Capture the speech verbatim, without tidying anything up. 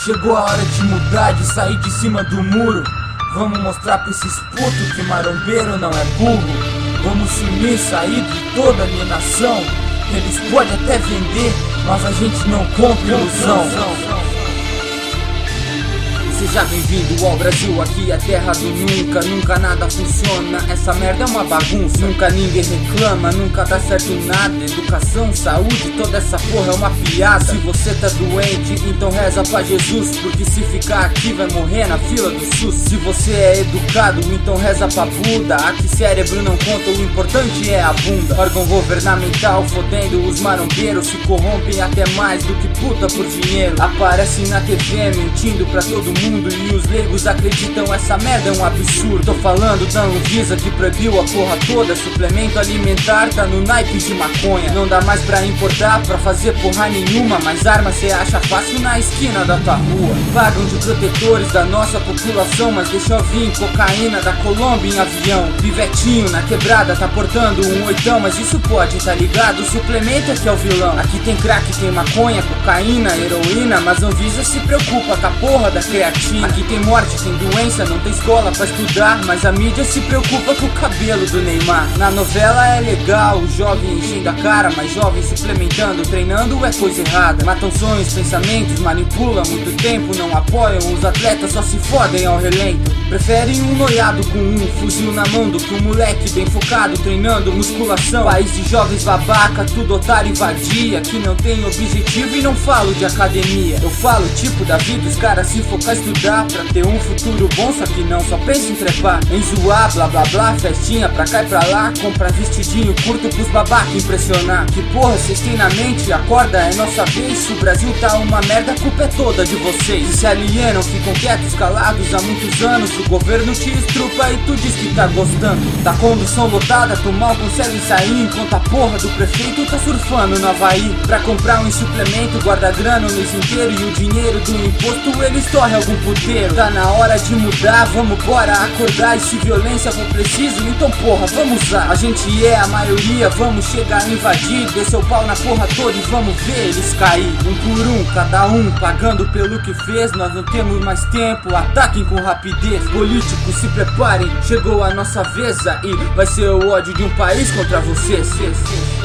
Chegou a hora de mudar, de sair de cima do muro. Vamos mostrar pra esses putos que marombeiro não é burro. Vamos se unir, sair de toda alienação. Eles podem até vender, mas a gente não compra ilusão. Seja bem-vindo ao Brasil, aqui é a terra do nunca. Nunca nada funciona, essa merda é uma bagunça. Nunca ninguém reclama, nunca dá certo nada. Educação, saúde, toda essa porra é uma piada. Se você tá doente, então reza pra Jesus, porque se ficar aqui vai morrer na fila do SUS. Se você é educado, então reza pra Buda. Aqui cérebro não conta, o importante é a bunda. Órgão governamental fodendo os marombeiros, se corrompem até mais do que puta por dinheiro. Aparecem na T V mentindo pra todo mundo, e os leigos acreditam essa merda é um absurdo. Tô falando da Anvisa que proibiu a porra toda. Suplemento alimentar tá no naipe de maconha. Não dá mais pra importar, pra fazer porra nenhuma. Mas arma cê acha fácil na esquina da tua rua. Pagam de protetores da nossa população, mas deixa eu vir cocaína da Colômbia em avião. Pivetinho na quebrada tá portando um oitão, mas isso pode, tá ligado? O suplemento é que é o vilão. Aqui tem crack, tem maconha, cocaína, heroína, mas a Anvisa se preocupa com a porra da creatina. Aqui tem morte, tem doença, não tem escola pra estudar, mas a mídia se preocupa com o cabelo do Neymar. Na novela é legal, o jovem enchendo a cara, mas jovem suplementando, treinando é coisa errada. Matam sonhos, pensamentos, manipulam muito tempo, não apoiam os atletas, só se fodem ao relento. Preferem um noiado com um fuzil na mão do que um moleque bem focado, treinando musculação. País de jovens babaca, tudo otário e vadia, que não tem objetivo e não falo de academia. Eu falo tipo da vida, os caras se focar estudar pra ter um futuro bom, só que não só pensa em trepar, em zoar, blá blá blá, festinha pra cá e pra lá, compra vestidinho curto pros babaca impressionar. Que porra cês têm na mente? Acorda, é nossa vez. Se o Brasil tá uma merda, a culpa é toda de vocês. Se se alienam, ficam quietos, calados há muitos anos. O governo te estrupa e tu diz que tá gostando. Tá condução lotada, tu mal consegue sair, enquanto a porra do prefeito tá surfando no Havaí. Pra comprar um suplemento, guarda grana o mês inteiro, e o dinheiro do imposto ele estorre algum puteiro. Tá na hora de mudar, vamos bora acordar. E se violência for preciso, então porra, vamos usar. A gente é a maioria, vamos chegar a invadir. Descer o pau na porra toda e vamos ver eles cair. Um por um, cada um pagando pelo que fez. Nós não temos mais tempo, ataquem com rapidez. Políticos se preparem, chegou a nossa vez aí. Vai ser o ódio de um país contra vocês.